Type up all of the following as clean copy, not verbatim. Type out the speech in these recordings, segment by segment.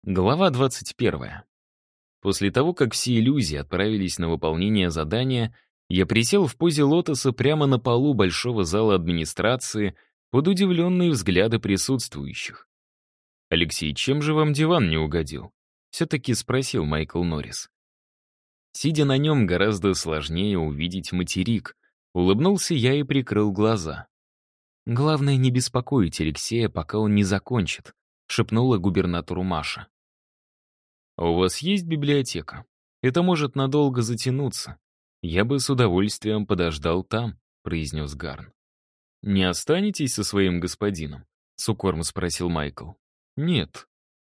Глава 21. После того, как все иллюзии отправились на выполнение задания, я присел в позе лотоса прямо на полу большого зала администрации под удивленные взгляды присутствующих. «Алексей, чем же вам диван не угодил?» — все-таки спросил Майкл Норрис. Сидя на нем, гораздо сложнее увидеть материк. Улыбнулся я и прикрыл глаза. «Главное, не беспокоить Алексея, пока он не закончит», — шепнула губернатору Маша. «А у вас есть библиотека? Это может надолго затянуться. Я бы с удовольствием подождал там», — произнес Гарн. «Не останетесь со своим господином?» — с укором спросил Майкл. «Нет».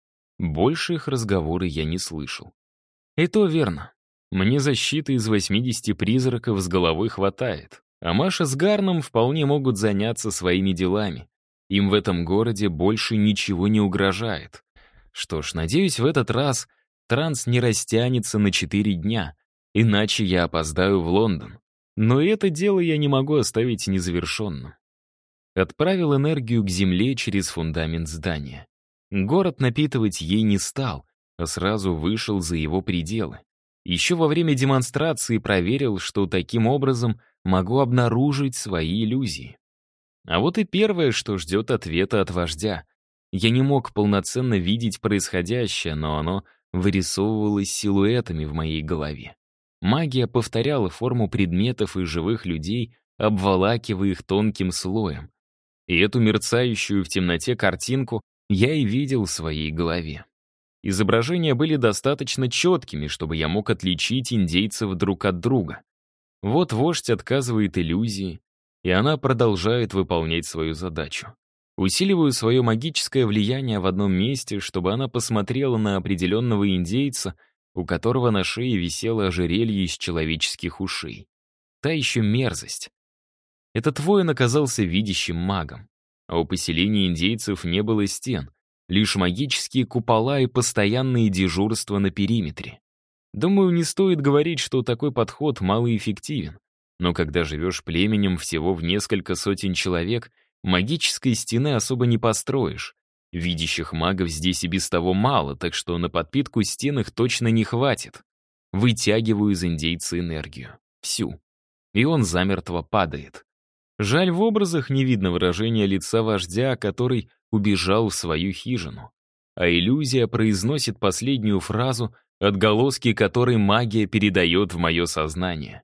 Больше их разговоры я не слышал. И то верно. Мне защиты из 80 призраков с головой хватает, а Маша с Гарном вполне могут заняться своими делами. Им в этом городе больше ничего не угрожает. Что ж, надеюсь, в этот раз транс не растянется на 4 дня, иначе я опоздаю в Лондон. Но и это дело я не могу оставить незавершенным. Отправил энергию к земле через фундамент здания. Город напитывать ей не стал, а сразу вышел за его пределы. Еще во время демонстрации проверил, что таким образом могу обнаружить свои иллюзии. А вот и первое, что ждет ответа от вождя. Я не мог полноценно видеть происходящее, но оно вырисовывалось силуэтами в моей голове. Магия повторяла форму предметов и живых людей, обволакивая их тонким слоем. И эту мерцающую в темноте картинку я и видел в своей голове. Изображения были достаточно четкими, чтобы я мог отличить индейцев друг от друга. Вот вождь отказывает иллюзии, и она продолжает выполнять свою задачу. Усиливаю свое магическое влияние в одном месте, чтобы она посмотрела на определенного индейца, у которого на шее висело ожерелье из человеческих ушей. Та еще мерзость. Этот воин оказался видящим магом, а у поселения индейцев не было стен, лишь магические купола и постоянные дежурства на периметре. Думаю, не стоит говорить, что такой подход малоэффективен, но когда живешь племенем всего в несколько сотен человек, магической стены особо не построишь. Видящих магов здесь и без того мало, так что на подпитку стен их точно не хватит. Вытягиваю из индейца энергию. Всю. И он замертво падает. Жаль, в образах не видно выражения лица вождя, который убежал в свою хижину. А иллюзия произносит последнюю фразу, отголоски которой магия передает в мое сознание.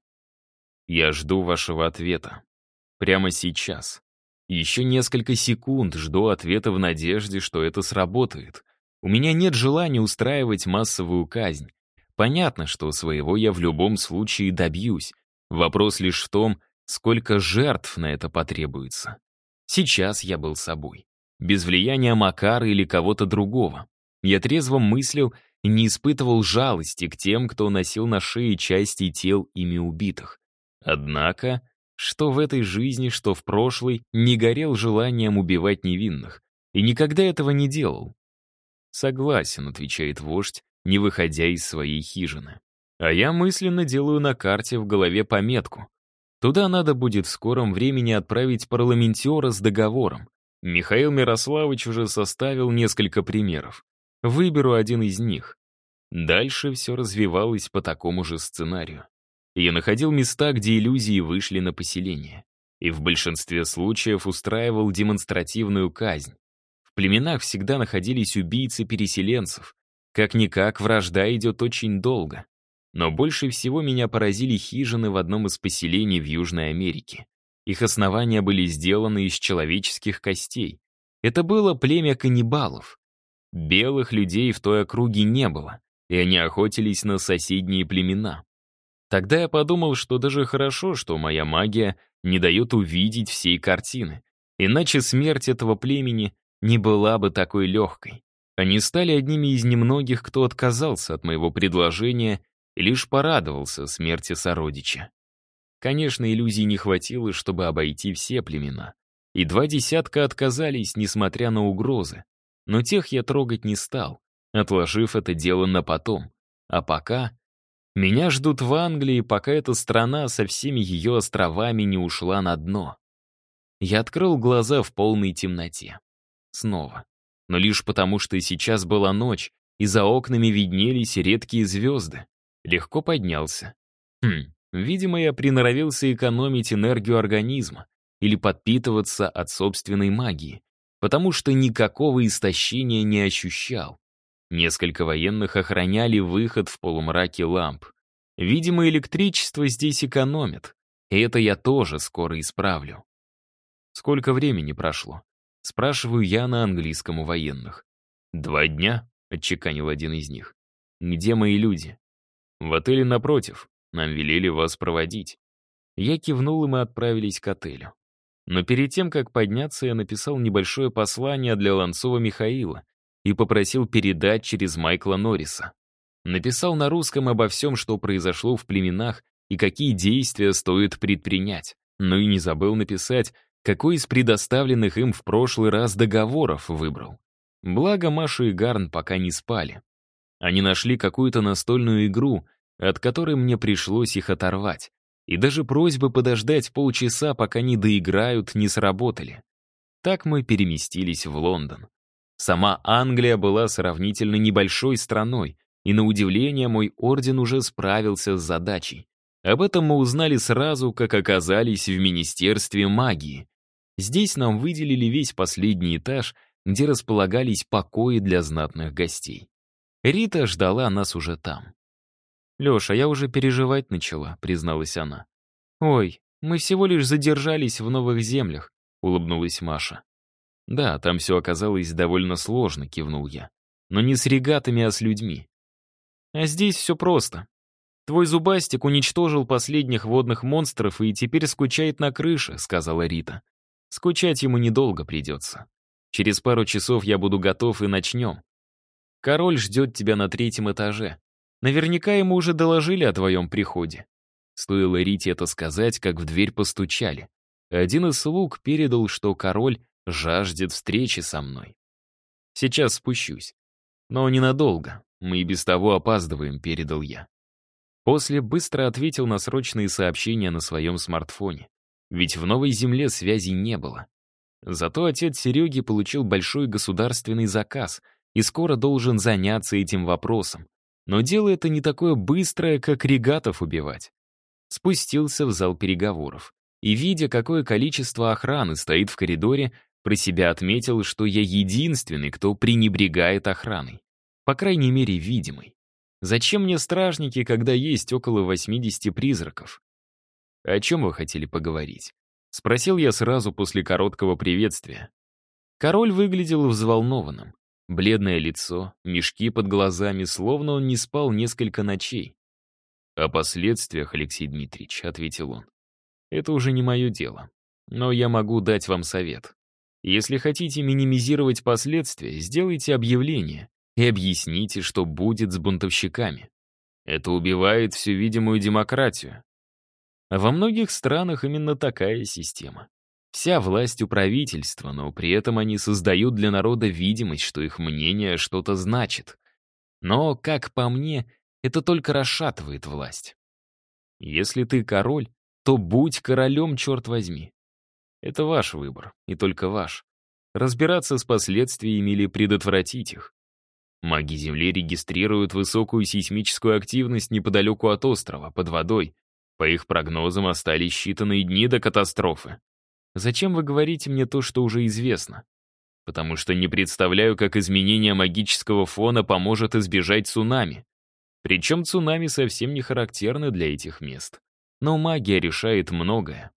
«Я жду вашего ответа. Прямо сейчас. Еще несколько секунд жду ответа в надежде, что это сработает. У меня нет желания устраивать массовую казнь. Понятно, что своего я в любом случае добьюсь. Вопрос лишь в том, сколько жертв на это потребуется. Сейчас я был собой. Без влияния Макара или кого-то другого. Я трезво мыслил и не испытывал жалости к тем, кто носил на шее части тел ими убитых. Однако, что в этой жизни, что в прошлой, не горел желанием убивать невинных. И никогда этого не делал. «Согласен», — отвечает вождь, не выходя из своей хижины. А я мысленно делаю на карте в голове пометку. Туда надо будет в скором времени отправить парламентера с договором. Михаил Мирославович уже составил несколько примеров. Выберу один из них. Дальше все развивалось по такому же сценарию. Я находил места, где иллюзии вышли на поселение. И в большинстве случаев устраивал демонстративную казнь. В племенах всегда находились убийцы переселенцев. Как-никак, вражда идет очень долго. Но больше всего меня поразили хижины в одном из поселений в Южной Америке. Их основания были сделаны из человеческих костей. Это было племя каннибалов. Белых людей в той округе не было, и они охотились на соседние племена. Тогда я подумал, что даже хорошо, что моя магия не дает увидеть всей картины, иначе смерть этого племени не была бы такой легкой. Они стали одними из немногих, кто отказался от моего предложения и лишь порадовался смерти сородича. Конечно, иллюзий не хватило, чтобы обойти все племена. И 2 десятка отказались, несмотря на угрозы. Но тех я трогать не стал, отложив это дело на потом. А пока меня ждут в Англии, пока эта страна со всеми ее островами не ушла на дно. Я открыл глаза в полной темноте. Снова. Но лишь потому, что сейчас была ночь, и за окнами виднелись редкие звезды. Легко поднялся. Видимо, я приноровился экономить энергию организма или подпитываться от собственной магии, потому что никакого истощения не ощущал. Несколько военных охраняли выход в полумраке ламп. Видимо, электричество здесь экономят, и это я тоже скоро исправлю. Сколько времени прошло? Спрашиваю я на английском у военных. 2 дня, отчеканил один из них. Где мои люди? В отеле напротив. Нам велели вас проводить. Я кивнул, и мы отправились к отелю. Но перед тем, как подняться, я написал небольшое послание для Ланцова Михаила и попросил передать через Майкла Норриса. Написал на русском обо всем, что произошло в племенах и какие действия стоит предпринять. Но и не забыл написать, какой из предоставленных им в прошлый раз договоров выбрал. Благо Маша и Гарн пока не спали. Они нашли какую-то настольную игру, от которой мне пришлось их оторвать. И даже просьбы подождать полчаса, пока не доиграют, не сработали. Так мы переместились в Лондон. Сама Англия была сравнительно небольшой страной, и на удивление мой орден уже справился с задачей. Об этом мы узнали сразу, как оказались в Министерстве магии. Здесь нам выделили весь последний этаж, где располагались покои для знатных гостей. Рита ждала нас уже там. «Леша, я уже переживать начала», — призналась она. «Ой, мы всего лишь задержались в новых землях», — улыбнулась Маша. «Да, там все оказалось довольно сложно», — кивнул я. «Но не с регатами, а с людьми. А здесь все просто. Твой зубастик уничтожил последних водных монстров и теперь скучает на крыше», — сказала Рита. «Скучать ему недолго придется. Через пару часов я буду готов и начнем. Король ждет тебя на 3-м этаже. Наверняка ему уже доложили о твоем приходе». Стоило Рите это сказать, как в дверь постучали. Один из слуг передал, что король жаждет встречи со мной. «Сейчас спущусь. Но ненадолго. Мы и без того опаздываем», — передал я. После быстро ответил на срочные сообщения на своем смартфоне. Ведь в Новой Земле связи не было. Зато отец Сереги получил большой государственный заказ и скоро должен заняться этим вопросом. Но дело это не такое быстрое, как регатов убивать. Спустился в зал переговоров и, видя, какое количество охраны стоит в коридоре, про себя отметил, что я единственный, кто пренебрегает охраной. По крайней мере, видимый. Зачем мне стражники, когда есть около 80 призраков? «О чем вы хотели поговорить?» — спросил я сразу после короткого приветствия. Король выглядел взволнованным. Бледное лицо, мешки под глазами, словно он не спал несколько ночей. «О последствиях, Алексей Дмитриевич», — ответил он. «Это уже не мое дело. Но я могу дать вам совет. Если хотите минимизировать последствия, сделайте объявление и объясните, что будет с бунтовщиками. Это убивает всю видимую демократию». А во многих странах именно такая система. Вся власть у правительства, но при этом они создают для народа видимость, что их мнение что-то значит. Но, как по мне, это только расшатывает власть. Если ты король, то будь королем, черт возьми. Это ваш выбор, и только ваш. Разбираться с последствиями или предотвратить их. Маги Земли регистрируют высокую сейсмическую активность неподалеку от острова, под водой. По их прогнозам остались считанные дни до катастрофы. Зачем вы говорите мне то, что уже известно? Потому что не представляю, как изменение магического фона поможет избежать цунами. Причем цунами совсем не характерны для этих мест. Но магия решает многое.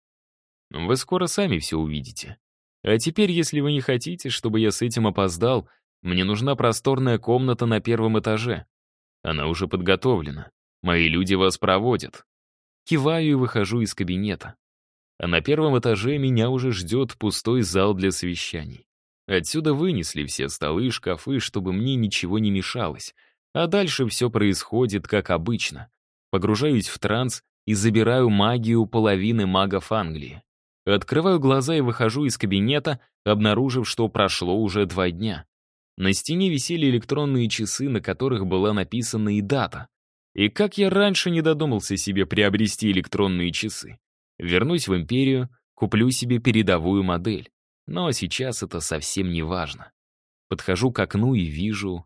Вы скоро сами все увидите. А теперь, если вы не хотите, чтобы я с этим опоздал, мне нужна просторная комната на 1-м этаже. Она уже подготовлена. Мои люди вас проводят. Киваю и выхожу из кабинета. А на 1-м этаже меня уже ждет пустой зал для совещаний. Отсюда вынесли все столы и шкафы, чтобы мне ничего не мешалось. А дальше все происходит как обычно. Погружаюсь в транс и забираю магию половины магов Англии. Открываю глаза и выхожу из кабинета, обнаружив, что прошло уже 2 дня. На стене висели электронные часы, на которых была написана и дата. И как я раньше не додумался себе приобрести электронные часы. Вернусь в империю, куплю себе передовую модель. Но сейчас это совсем не важно. Подхожу к окну и вижу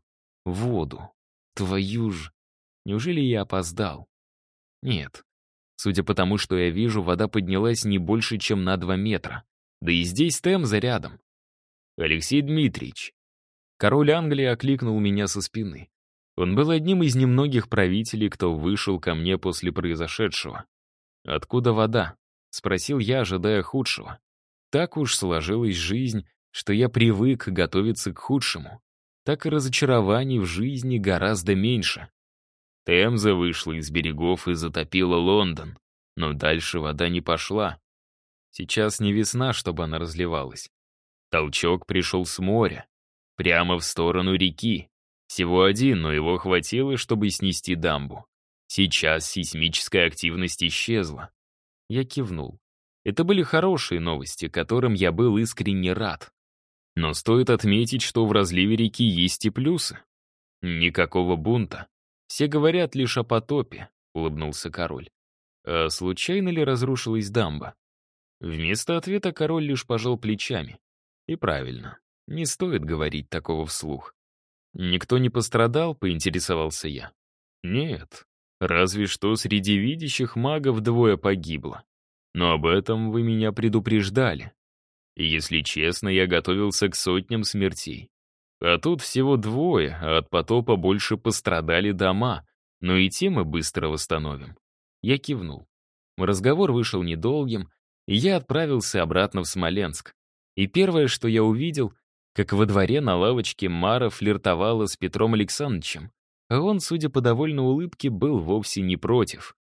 воду. Твою ж... Неужели я опоздал? Нет. Судя по тому, что я вижу, вода поднялась не больше, чем на 2 метра. Да и здесь Темза рядом. «Алексей Дмитриевич!» Король Англии окликнул меня со спины. Он был одним из немногих правителей, кто вышел ко мне после произошедшего. «Откуда вода?» — спросил я, ожидая худшего. Так уж сложилась жизнь, что я привык готовиться к худшему. Так и разочарований в жизни гораздо меньше. Темза вышла из берегов и затопила Лондон, но дальше вода не пошла. Сейчас не весна, чтобы она разливалась. Толчок пришел с моря, прямо в сторону реки. Всего один, но его хватило, чтобы снести дамбу. Сейчас сейсмическая активность исчезла. Я кивнул. Это были хорошие новости, которым я был искренне рад. Но стоит отметить, что в разливе реки есть и плюсы. Никакого бунта. Все говорят лишь о потопе, улыбнулся король. А случайно ли разрушилась дамба? Вместо ответа король лишь пожал плечами. И правильно, не стоит говорить такого вслух. «Никто не пострадал?» — поинтересовался я. «Нет, разве что среди видящих магов 2 погибло. Но об этом вы меня предупреждали. И если честно, я готовился к сотням смертей. А тут всего 2, а от потопа больше пострадали дома, но и те мы быстро восстановим». Я кивнул. Разговор вышел недолгим, и я отправился обратно в Смоленск. И первое, что я увидел, как во дворе на лавочке Мара флиртовала с Петром Александровичем, а он, судя по довольной улыбке, был вовсе не против.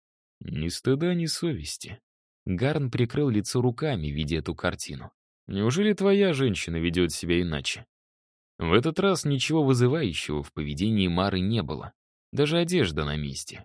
Ни стыда, ни совести. Гарн прикрыл лицо руками, видя эту картину. Неужели твоя женщина ведет себя иначе? В этот раз ничего вызывающего в поведении Мары не было. Даже одежда на месте.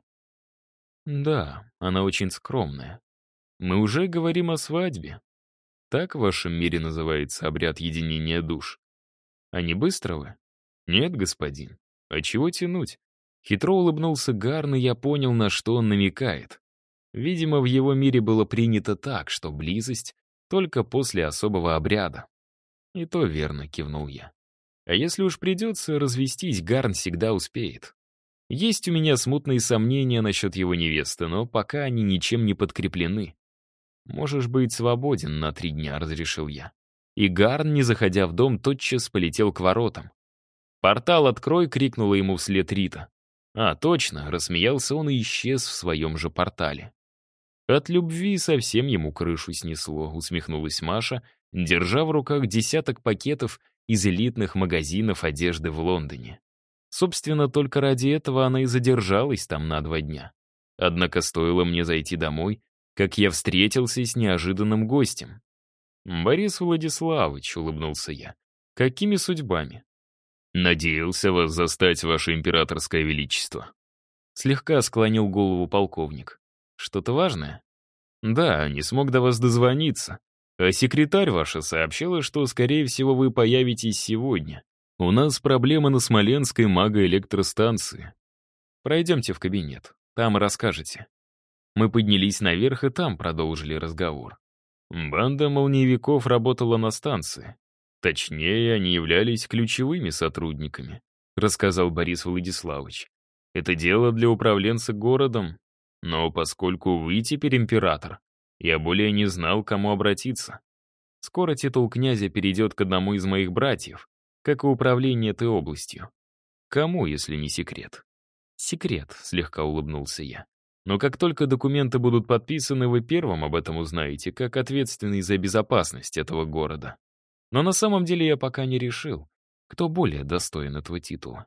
Да, она очень скромная. Мы уже говорим о свадьбе. Так в вашем мире называется обряд единения душ. А не быстро вы? Нет, господин. А чего тянуть? Хитро улыбнулся Гарн, и я понял, на что он намекает. Видимо, в его мире было принято так, что близость только после особого обряда. И то верно, кивнул я. А если уж придется развестись, Гарн всегда успеет. Есть у меня смутные сомнения насчет его невесты, но пока они ничем не подкреплены. «Можешь быть свободен на 3 дня», — разрешил я. И Гарн, не заходя в дом, тотчас полетел к воротам. «Портал открой!» — крикнула ему вслед Рита. «А, точно!» — рассмеялся он и исчез в своем же портале. «От любви совсем ему крышу снесло», — усмехнулась Маша, держа в руках десяток пакетов из элитных магазинов одежды в Лондоне. Собственно, только ради этого она и задержалась там на 2 дня. Однако стоило мне зайти домой, как я встретился с неожиданным гостем. «Борис Владиславович», — улыбнулся я, — «какими судьбами?» «Надеялся вас застать, ваше императорское величество». Слегка склонил голову полковник. «Что-то важное?» «Да, не смог до вас дозвониться. А секретарь ваша сообщила, что, скорее всего, вы появитесь сегодня. У нас проблема на Смоленской магоэлектростанции. Пройдемте в кабинет, там расскажете». Мы поднялись наверх и там продолжили разговор. Банда молниевиков работала на станции. Точнее, они являлись ключевыми сотрудниками, рассказал Борис Владиславович. Это дело для управленца городом, но поскольку вы теперь император, я более не знал, к кому обратиться. Скоро титул князя перейдет к одному из моих братьев, как и управление этой областью. Кому, если не секрет? Секрет, слегка улыбнулся я. Но как только документы будут подписаны, вы первым об этом узнаете, как ответственный за безопасность этого города. Но на самом деле я пока не решил, кто более достоин этого титула.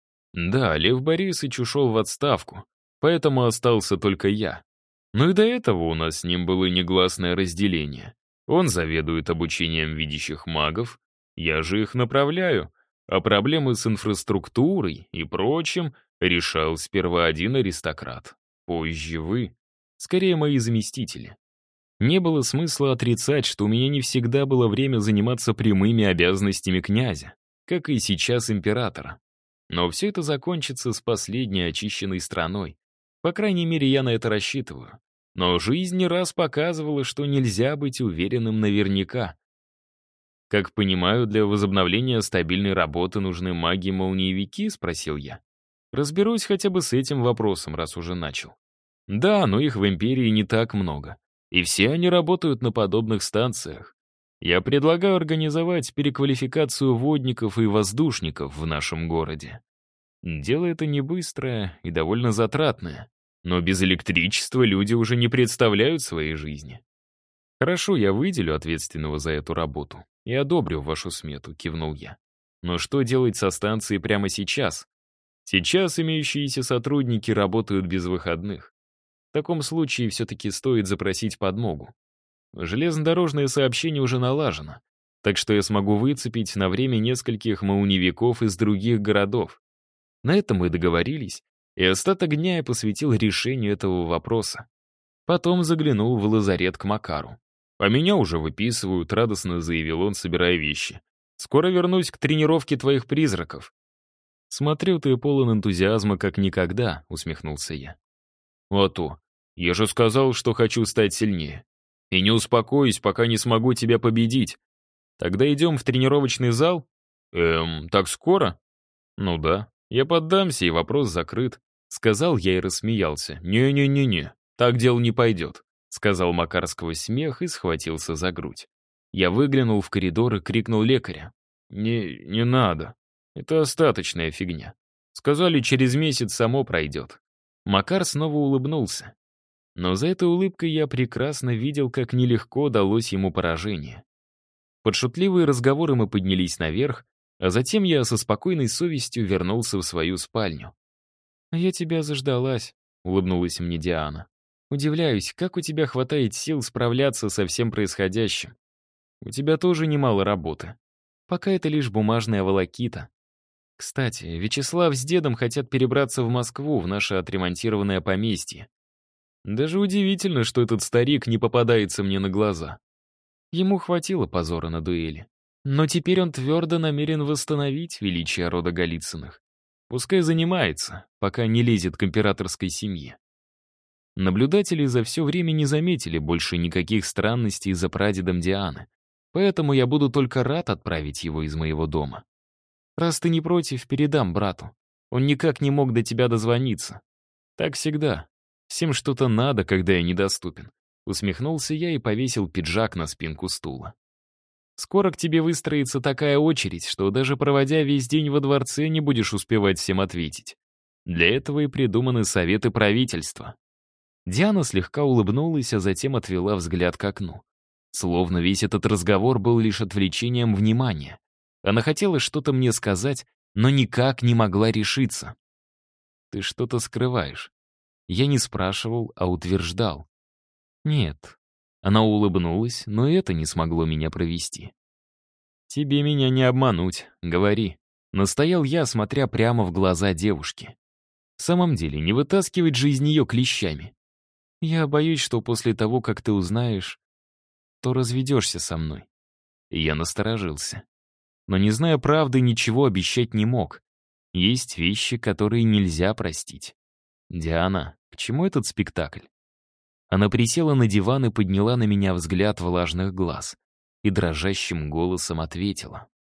Да, Лев Борисович ушел в отставку, поэтому остался только я. Но и до этого у нас с ним было негласное разделение. Он заведует обучением видящих магов, я же их направляю, а проблемы с инфраструктурой и прочим решал сперва один аристократ. Позже вы. Скорее, мои заместители. Не было смысла отрицать, что у меня не всегда было время заниматься прямыми обязанностями князя, как и сейчас императора. Но все это закончится с последней очищенной страной. По крайней мере, я на это рассчитываю. Но жизнь не раз показывала, что нельзя быть уверенным наверняка. «Как понимаю, для возобновления стабильной работы нужны маги-молниевики?» — спросил я. «Разберусь хотя бы с этим вопросом, раз уже начал». «Да, но их в Империи не так много. И все они работают на подобных станциях. Я предлагаю организовать переквалификацию водников и воздушников в нашем городе. Дело это не быстрое и довольно затратное, но без электричества люди уже не представляют своей жизни. Хорошо, я выделю ответственного за эту работу и одобрю вашу смету», — кивнул я. «Но что делать со станцией прямо сейчас? Сейчас имеющиеся сотрудники работают без выходных. В таком случае все-таки стоит запросить подмогу. Железнодорожное сообщение уже налажено, так что я смогу выцепить на время нескольких молниевиков из других городов. На этом мы договорились, и остаток дня я посвятил решению этого вопроса. Потом заглянул в лазарет к Макару. «А меня уже выписывают», — радостно заявил он, собирая вещи. «Скоро вернусь к тренировке твоих призраков». «Смотрю, ты полон энтузиазма как никогда», — усмехнулся я. «А то. Я же сказал, что хочу стать сильнее. И не успокоюсь, пока не смогу тебя победить. Тогда идем в тренировочный зал?» Так скоро?» «Ну да. Я поддамся, и вопрос закрыт», — сказал я и рассмеялся. «Не-не-не-не, так дело не пойдет», — сказал Макар сквозь смех и схватился за грудь. Я выглянул в коридор и крикнул лекаря. «Не надо. Это остаточная фигня. Сказали, через месяц само пройдет». Макар снова улыбнулся. Но за этой улыбкой я прекрасно видел, как нелегко далось ему поражение. Под шутливые разговоры мы поднялись наверх, а затем я со спокойной совестью вернулся в свою спальню. «А я тебя заждалась», — улыбнулась мне Диана. «Удивляюсь, как у тебя хватает сил справляться со всем происходящим. У тебя тоже немало работы. Пока это лишь бумажная волокита. Кстати, Вячеслав с дедом хотят перебраться в Москву, в наше отремонтированное поместье. Даже удивительно, что этот старик не попадается мне на глаза. Ему хватило позора на дуэли. Но теперь он твердо намерен восстановить величие рода Голицыных. Пускай занимается, пока не лезет к императорской семье». Наблюдатели за все время не заметили больше никаких странностей за прадедом Дианы, поэтому я буду только рад отправить его из моего дома. Раз ты не против, передам брату. Он никак не мог до тебя дозвониться. Так всегда. Всем что-то надо, когда я недоступен. Усмехнулся я и повесил пиджак на спинку стула. Скоро к тебе выстроится такая очередь, что даже проводя весь день во дворце не будешь успевать всем ответить. Для этого и придуманы советы правительства. Диана слегка улыбнулась, а затем отвела взгляд к окну. Словно весь этот разговор был лишь отвлечением внимания. Она хотела что-то мне сказать, но никак не могла решиться. «Ты что-то скрываешь». Я не спрашивал, а утверждал. «Нет». Она улыбнулась, но это не смогло меня провести. «Тебе меня не обмануть, говори». Настоял я, смотря прямо в глаза девушки. В самом деле, не вытаскивать же из нее клещами. «Я боюсь, что после того, как ты узнаешь, то разведешься со мной». И я насторожился. Но, не зная правды, ничего обещать не мог. Есть вещи, которые нельзя простить. «Диана, к чему этот спектакль?» Она присела на диван и подняла на меня взгляд влажных глаз и дрожащим голосом ответила.